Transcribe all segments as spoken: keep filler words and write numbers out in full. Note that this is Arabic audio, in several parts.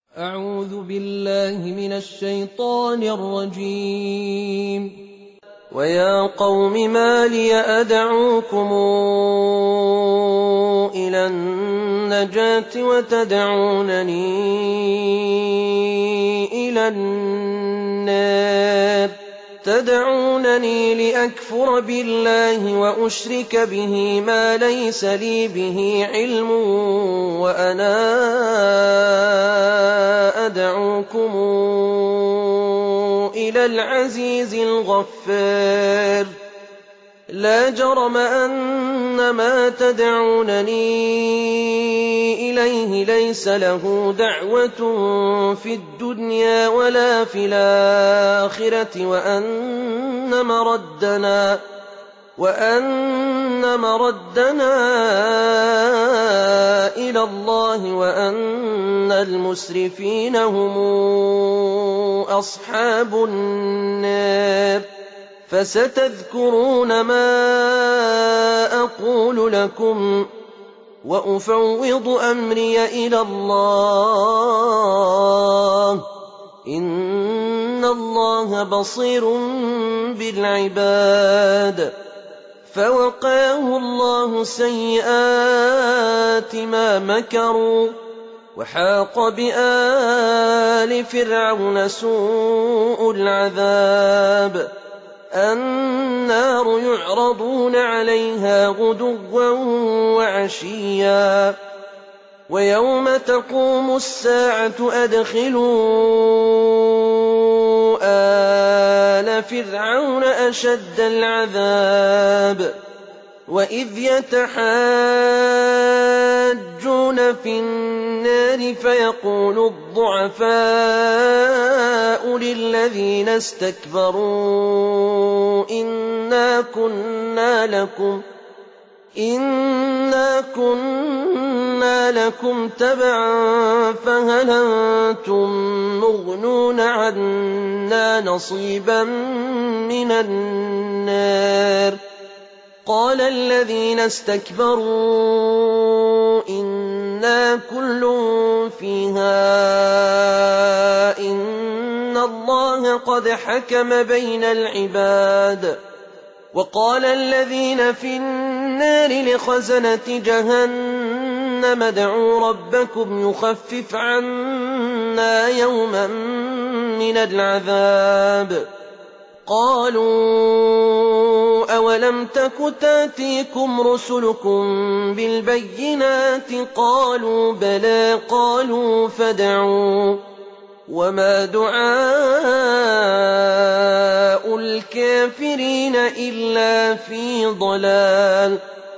أعوذ بالله من الشيطان الرجيم. ويا قوم ما لي أدعوكم إلى النجاة وتدعونني إلى النار تدعونني لأكفر بالله وأشرك به ما ليس لي به علم وأنا أدعوكم إلى العزيز الغفار. لا جرم أن ما تدعونني إليه ليس له دعوة في الدنيا ولا في الآخرة وأن مردنا وأن مردنا إلى الله وأن المسرفين هم أصحاب النار. فستذكرون ما أقول لكم وأفوض أمري إلى الله إن الله بصير بالعباد. فوقاه الله سيئات ما مكروا وحاق بآل فرعون سوء العذاب. النار يعرضون عليها غدوا وعشيا ويوم تقوم الساعة أدخلوا آل فرعون أشد العذاب. وإذ يتحاجون في النار فيقول الضعفاء للذين استكبروا إنا كنا لكم إنا كنا لكم تبعا فهل أنتم مغنون عنا نصيبا من النار. قال الذين استكبروا إنا كل فيها إن الله قد حكم بين العباد. وقال الذين في النار لخزنة جهنم ادعوا ربكم يخفف عنا يوما من العذاب. قالوا أولم تك تأتيكم رسلكم بالبينات قالوا بلى قالوا فادعوا وما دعاء الكافرين إلا في ضلال.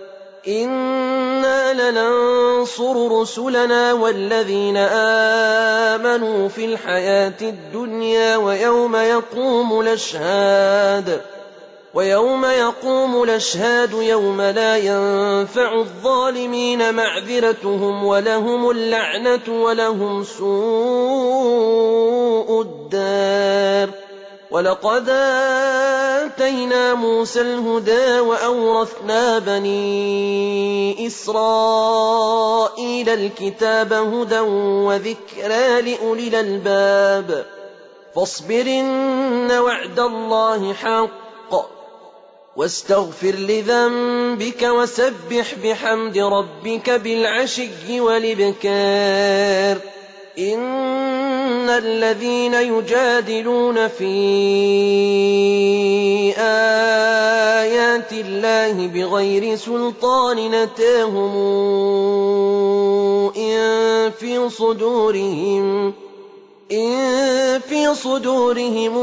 إنا لننصر رسلنا والذين آمنوا في الحياة الدنيا ويوم يقوم الأشهاد ويوم يقوم الأشهاد يوم لا ينفع الظالمين معذرتهم ولهم اللعنة ولهم سوء الدار. ولقد آتينا موسى الهدى وأورثنا بني إسرائيل الكتاب هدى وذكرى لأولي الألباب. فاصبر إن وعد الله حق واستغفر لذنبك وسبح بحمد ربك بالعشي والإبكار. إن الذين يجادلون في آيات الله بغير سلطان أتاهم إن في صدورهم إن في صدورهم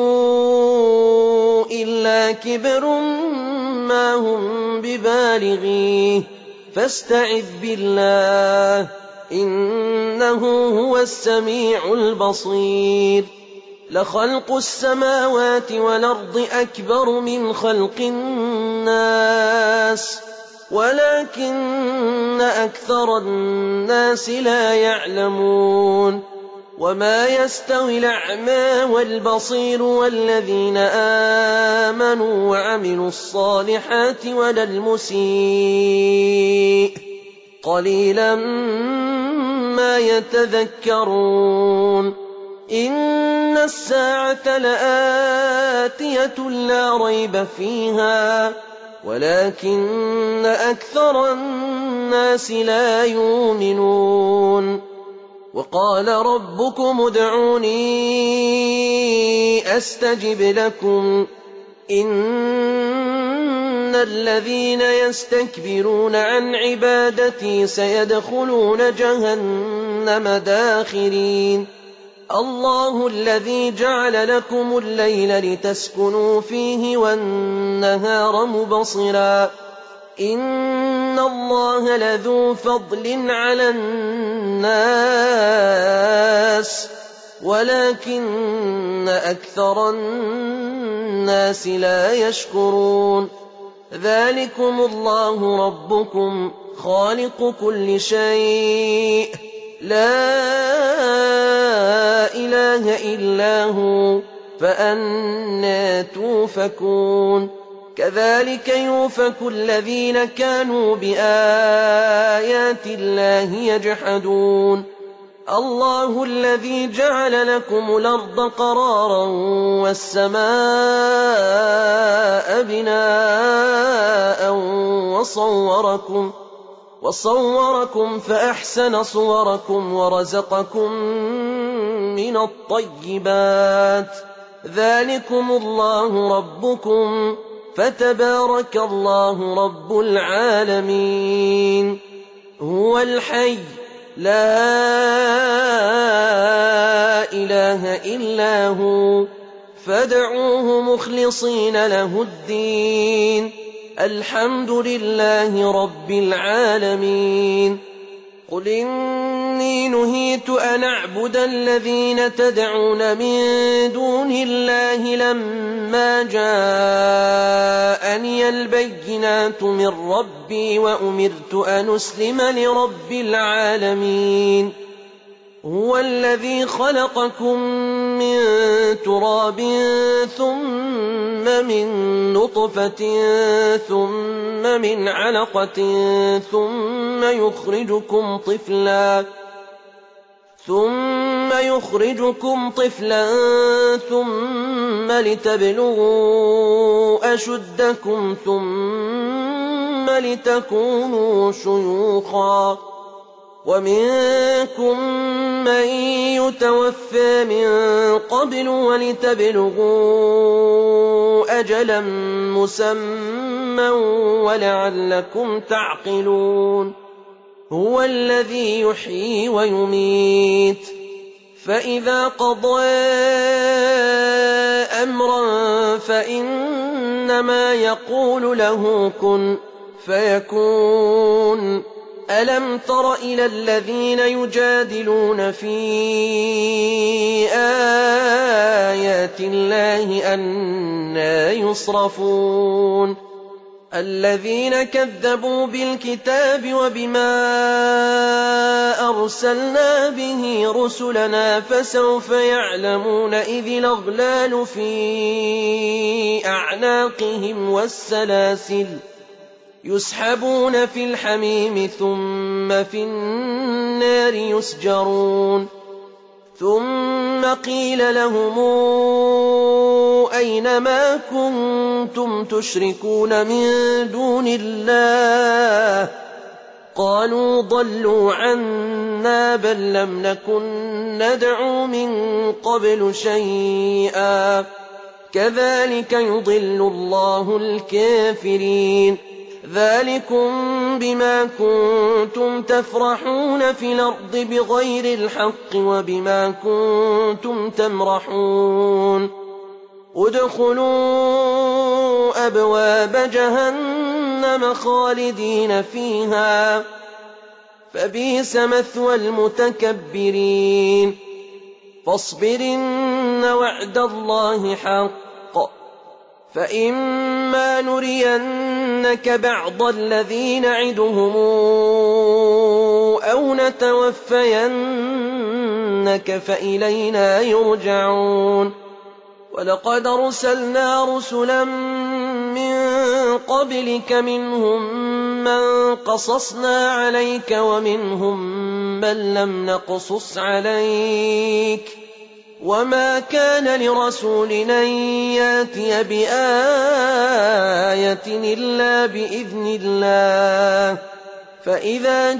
إلا كبر ما هم ببالغيه فاستعذ بالله إنه هو السميع البصير. لخلق السماوات والأرض أكبر من خلق الناس ولكن أكثر الناس لا يعلمون. وما يستوي الأعمى والبصير والذين آمنوا وعملوا الصالحات ولا المسيء قليلا ما يتذكرون إن الساعة لآتية لا ريب فيها ولكن أكثر الناس لا يؤمنون وقال ربكم ادعوني أستجب لكم إن الذين يستكبرون عن عبادتي سيدخلون جهنم داخرين الله الذي جعل لكم الليل لتسكنوا فيه والنهار مبصرا إن الله لذو فضل على الناس ولكن أكثر الناس لا يشكرون ذلكم الله ربكم خالق كل شيء لا إله إلا هو فأنى توفكون كذلك يؤفك الذين كانوا بآيات الله يجحدون الله الذي جعل لكم الأرض قرارا والسماء بناء وصوركم وصوركم فأحسن صوركم ورزقكم من الطيبات ذلكم الله ربكم فتبارك الله رب العالمين هو الحي لا إله إلا هو فادعوه مخلصين له الدين الحمد لله رب العالمين قل إني نهيت أن أعبد الذين تدعون من دون الله لما جاءني البينات من ربي وأمرت أن أسلم لرب العالمين هو الذي خلقكم من تراب ثم من نطفة ثم من علقة ثم يخرجكم طفلا ثم يخرجكم طفلا ثم لتبلغوا أشدكم ثم لتكونوا شيوخا ومنكم من يتوفى من قبل ولتبلغوا أجلا مسمى ولعلكم تعقلون هو الذي يحيي ويميت فإذا قضى أمرا فإنما يقول له كن فيكون ألم تر إلى الذين يجادلون في آيات الله أنى يصرفون الذين كذبوا بالكتاب وبما أرسلنا به رسلنا فسوف يعلمون إذ الأغلال في أعناقهم والسلاسل يسحبون في الحميم ثم في النار يسجرون ثم قيل لهم أين ما كنتم تشركون من دون الله قالوا ضلوا عنا بل لم نكن ندعو من قبل شيئا كذلك يضل الله الكافرين ذلكم بما كنتم تفرحون في الأرض بغير الحق وبما كنتم تمرحون ادخلوا أبواب جهنم خالدين فيها فبئس مثوى المتكبرين فاصبر إن وعد الله حق فإما نرينك بعض الذي نعدهم أو نتوفينك فإلينا يرجعون ولقد أرسلنا رسلا من قبلك منهم من قصصنا عليك ومنهم بل لم نقصص عليك وما كان لرسول أن ياتي بآية إلا بإذن الله فإذا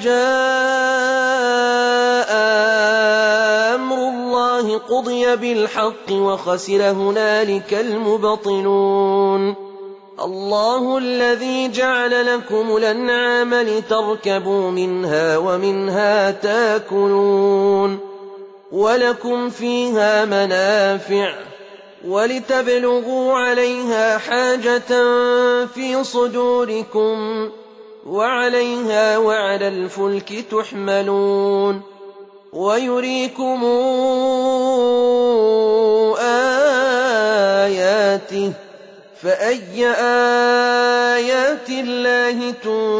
جاء أمر الله قضي بالحق وخسر هنالك المبطلون الله الذي جعل لكم الأنعام لتركبوا منها ومنها تاكلون ولكم فيها منافع ولتبلغوا عليها حاجة في صدوركم وعليها وعلى الفلك تحملون ويريكم آياته فأي آيات الله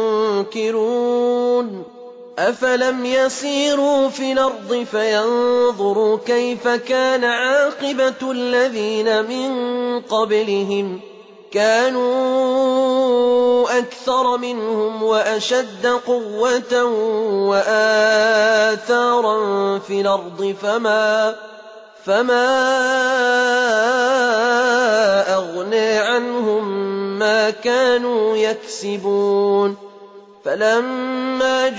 تنكرون أفلم يسيروا في الأرض فينظروا كيف كان عاقبة الذين من قبلهم كانوا أكثر منهم وأشد قوة وآثارا في الأرض فما فما أغنى عنهم ما كانوا يكسبون فلما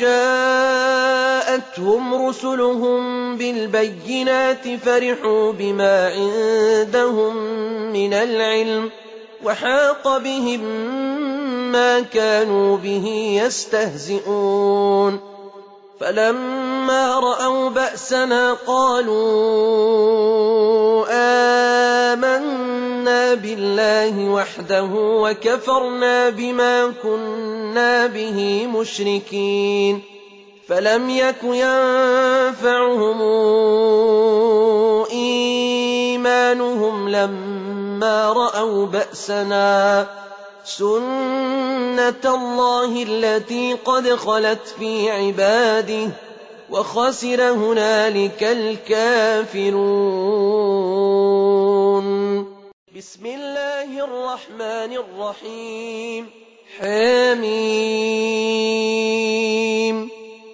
جاءتهم رسلهم بالبينات فرحوا بما عندهم من العلم وحاق بهم ما كانوا به يستهزئون فلما رأوا بأسنا قالوا آمنا بالله وحده وكفرنا بما كنا به مشركين فلم يك ينفعهم إيمانهم لما رأوا بأسنا سنة الله التي قد خلت في عباده وخسر هنالك الكافرون بسم الله الرحمن الرحيم حميم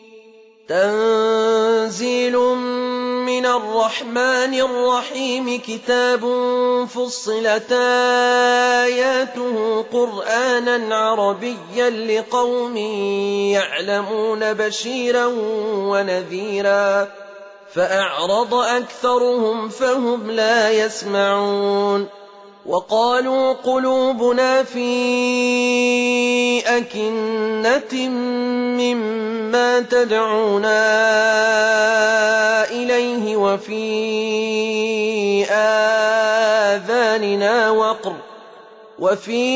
تنزيل من الرحمن الرحيم كتاب فصلت آياته قرآنا عربيا لقوم يعلمون بشيرا ونذيرا فأعرض أكثرهم فهم لا يسمعون وقالوا قلوبنا في أكنة مما تدعونا إليه وفي آذاننا وقر وفي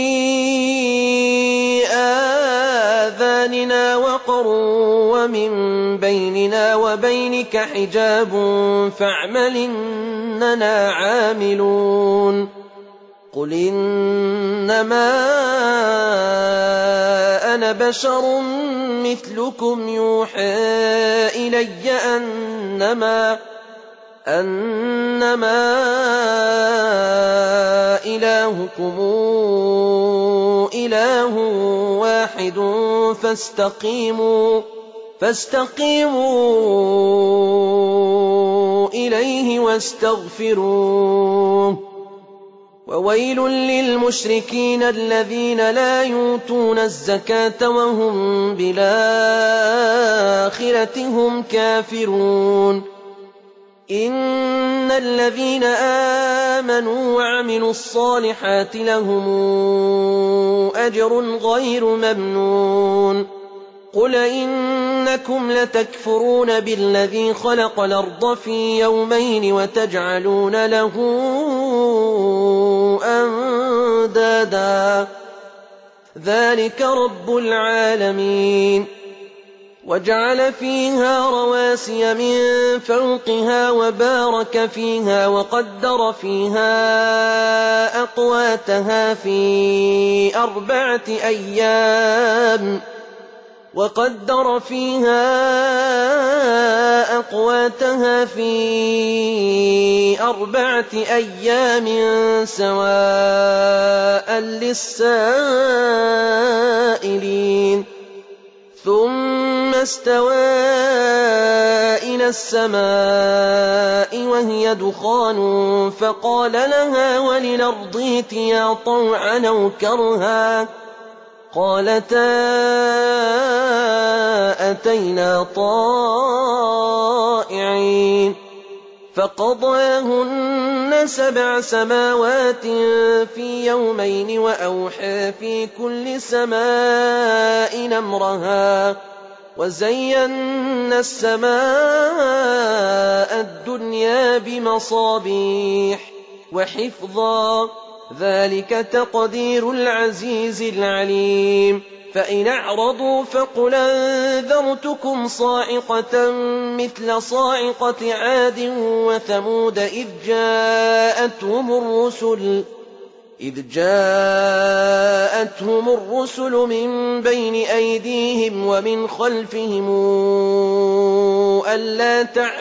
آذاننا وقر ومن بيننا وبينك حجاب فاعمل إننا عاملون قل إنما أنا بشر مثلكم يوحى إلي أنما أنما إلهكم إله واحد فاستقيموا فاستقيموا إليه واستغفروه وويل للمشركين الذين لا يؤتون الزكاة وهم بالآخرة هم كافرون إن الذين آمنوا وعملوا الصالحات لهم أجر غير ممنون قل إنكم لتكفرون بالذي خلق الأرض في يومين وتجعلون له أندادا ذلك رب العالمين وجعل فيها رواسي من فوقها وبارك فيها وقدر فيها أقواتها في أربعة أيام وقدر فيها أقواتها في أربعة أيام سواء للسائلين ثم استوى إلى السماء وهي دخان فقال لها وللأرض ائتيا طوعا أو كرها قالتا أتينا طائعين فقضاهن سبع سماوات في يومين وأوحى في كل سماء أمرها وزينا السماء الدنيا بمصابيح وحفظا ذلك تقدير العزيز العليم فإن أعرضوا فقل أنذرتكم صاعقة مثل صاعقة عاد وثمود إذ جاءتهم الرسل إذ جاءتهم الرسل من بين أيديهم ومن خلفهم ألا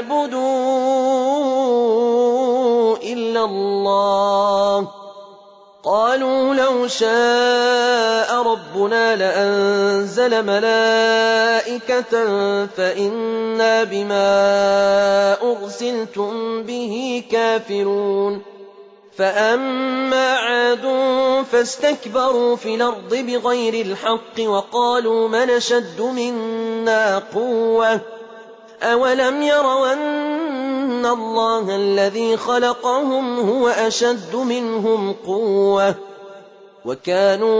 تعبدوا إلا الله قالوا لو شاء ربنا لأنزل ملائكة فإنا بما أرسلتم به كافرون فأما عاد فاستكبروا في الأرض بغير الحق وقالوا من أشد منا قوة أولم يروا أن الله الذي خلقهم هو أشد منهم قوة وكانوا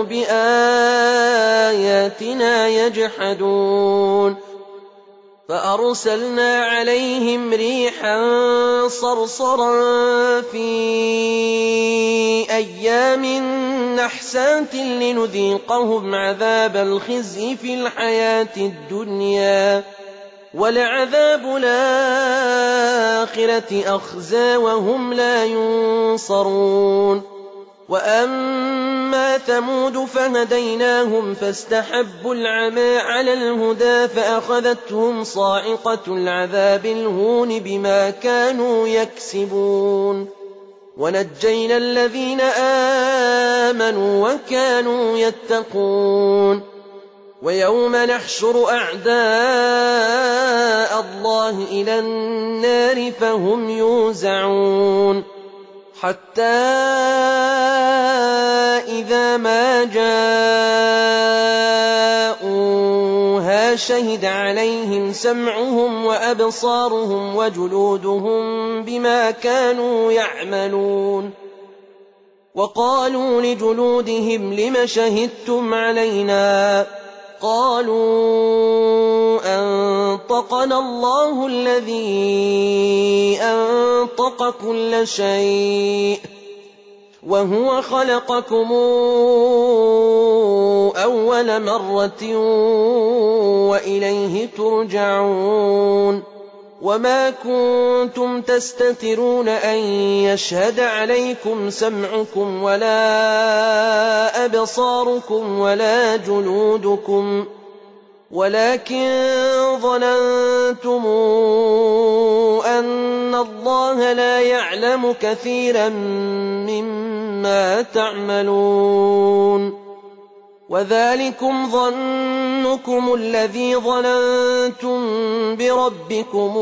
بآياتنا يجحدون فأرسلنا عليهم ريحا صرصرا في أيام نحسات لنذيقهم عذاب الخزي في الحياة الدنيا ولعذاب الآخرة أخزى وهم لا ينصرون وأما ثمود فهديناهم فاستحبوا العمى على الهدى فأخذتهم صاعقة العذاب الهون بما كانوا يكسبون ونجينا الذين آمنوا وكانوا يتقون ويوم نحشر أعداء الله إلى النار فهم يوزعون حتى إذا ما جاءوها شهد عليهم سمعهم وأبصارهم وجلودهم بما كانوا يعملون وقالوا لجلودهم لم شهدتم علينا قالوا أنطقنا الله الذي أنطق كل شيء وهو خلقكم أول مرة وإليه ترجعون وما كنتم تستترون أن يشهد عليكم سمعكم ولا أبصاركم ولا جلودكم ولكن ظننتم أن الله لا يعلم كثيرا مما تعملون وذلكم ظنكم الذي ظننتم بربكم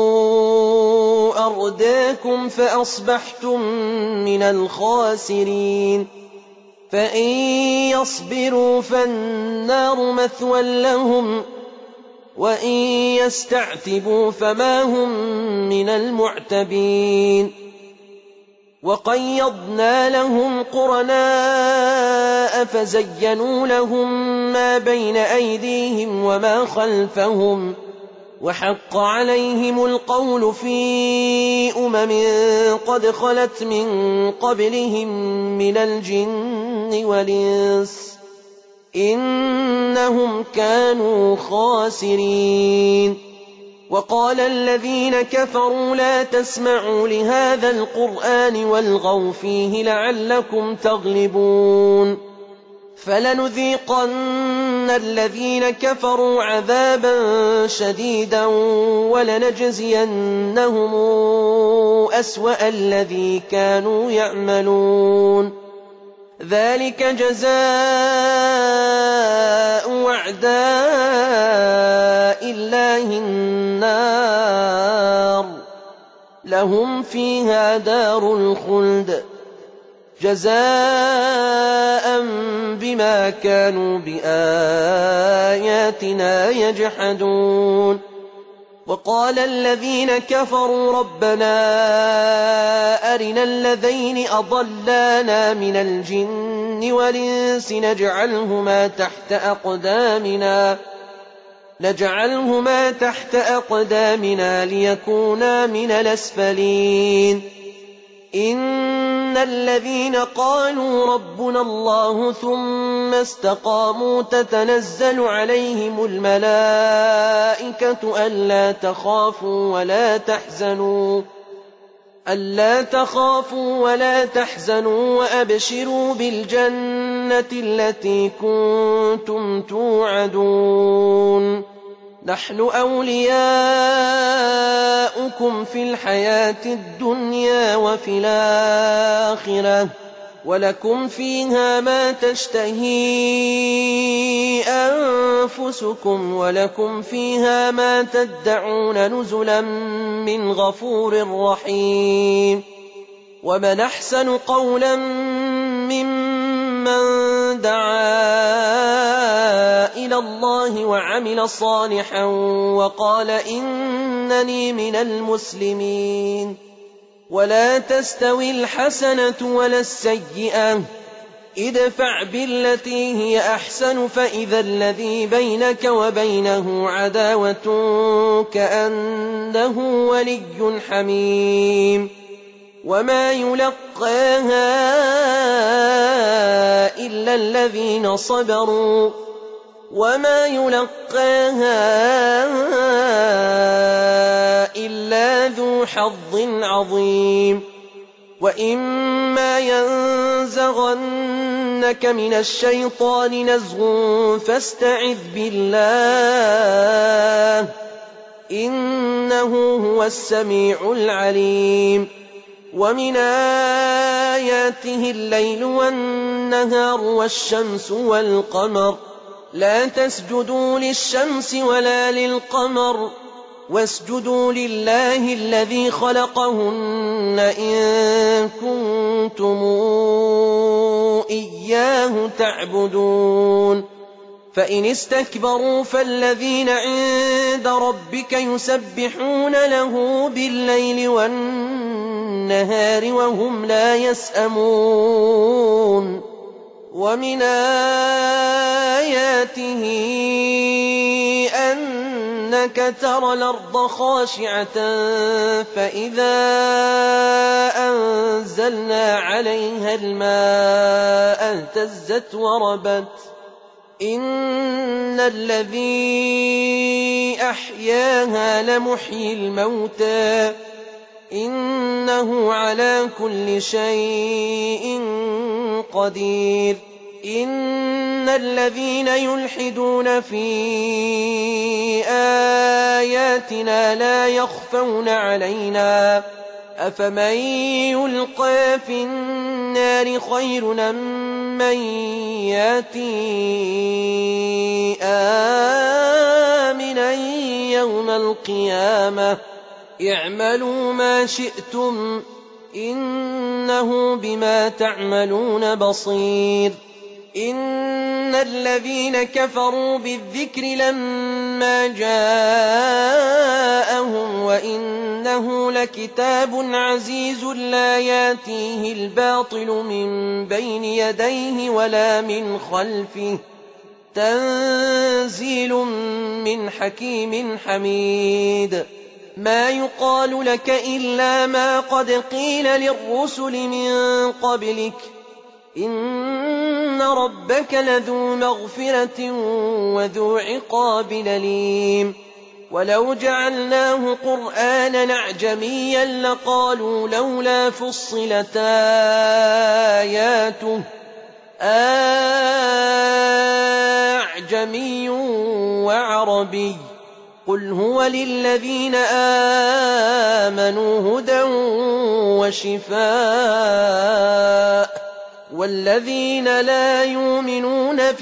أرداكم فأصبحتم من الخاسرين فإن يصبروا فالنار مثوى لهم وإن يستعتبوا فما هم من المعتبين وقيضنا لهم قرناء فزينوا لهم ما بين أيديهم وما خلفهم وحق عليهم القول في أمم قد خلت من قبلهم من الجن والإنس إنهم كانوا خاسرين وقال الذين كفروا لا تسمعوا لهذا القرآن والغوا فيه لعلكم تغلبون فلنذيقن الذين كفروا عذابا شديدا ولنجزينهم أسوأ الذي كانوا يعملون ذلك جزاء أعداء الله النار لهم فيها دار الخلد جزاء بما كانوا بآياتنا يجحدون وقال الذين كفروا ربنا أرنا الذين أضلانا من الجن والإنس نجعلهما تحت أقدامنا نجعلهما تحت أقدامنا ليكونا من الأسفلين إن الذين قالوا ربنا الله ثم استقاموا تتنزل عليهم الملائكة ألا تخافوا ولا تحزنوا ألا تخافوا ولا تحزنوا وأبشروا بالجنة التي كنتم توعدون نحن أولياؤكم في الحياة الدنيا وفي الآخرة ولكم فيها ما تشتهي أنفسكم ولكم فيها ما تدعون نزلا من غفور رحيم ومن أحسن قولا ممن دعا إلى الله وعمل صالحا وقال إنني من المسلمين ولا تستوي الحسنة ولا السيئة ادفع بالتي هي أحسن فإذا الذي بينك وبينه عداوة كأنه ولي حميم وما يلقاها إلا الذين صبروا وما يلقاها إلا ذو حظ عظيم وإما ينزغنك من الشيطان نزغ فاستعذ بالله إنه هو السميع العليم ومن آياته الليل والنهار والشمس والقمر لا تسجدوا للشمس ولا للقمر واسجدوا لله الذي خلقهن إن كنتم إياه تعبدون فإن استكبروا فالذين عند ربك يسبحون له بالليل والنهار وهم لا يسأمون ومن آياته أنك ترى الأرض خاشعة فإذا أنزلنا عليها الماء اهتزت وربت إن الذي أحياها لمحيي الموتى إنه على كل شيء قدير إن الذين يلحدون في آياتنا لا يخفون علينا أفمن يلقى في النار خير أم من ياتي آمنا يوم القيامة اعملوا ما شئتم إنه بما تعملون بصير إن الذين كفروا بالذكر لما جاءهم وإنه لكتاب عزيز لا ياتيه الباطل من بين يديه ولا من خلفه تنزيل من حكيم حميد ما يقال لك إلا ما قد قيل للرسل من قبلك إن ربك لذو مغفرة وذو عقاب أليم ولو جعلناه قرآنا أعجميا لقالوا لولا فصلت آياته أعجمي وعربي قل هو للذين آمنوا هدى وشفاء وَالَّذِينَ لَا يُؤْمِنُونَ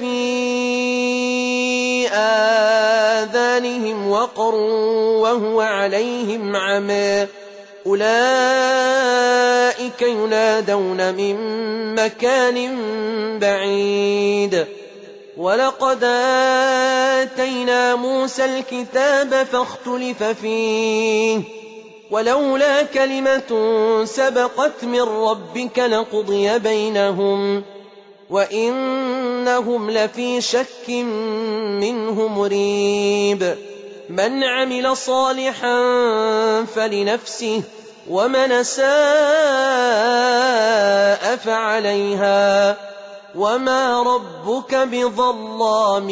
فِي آذَانِهِمْ وَقْرٌ وَهُوَ عَلَيْهِمْ عَمًى أُولَٰئِكَ يُنَادَوْنَ مِن مَّكَانٍ بَعِيدٍ وَلَقَدْ آتَيْنَا مُوسَى الْكِتَابَ فَاخْتُلِفَ فِيهِ وَلَوْلَا كَلِمَةٌ سَبَقَتْ مِن رَّبِّكَ لَقُضِيَ بَيْنَهُمْ وَإِنَّهُمْ لَفِي شَكٍّ مِّنْهُ مُرِيبٍ مَنْ عَمِلَ صَالِحًا فَلِنَفْسِهِ وَمَنْ أَسَاءَ فَعَلَيْهَا وَمَا رَبُّكَ بِظَلَّامٍ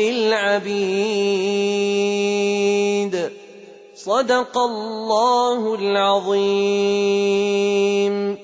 لِّلْعَبِيدِ. صدق الله العظيم.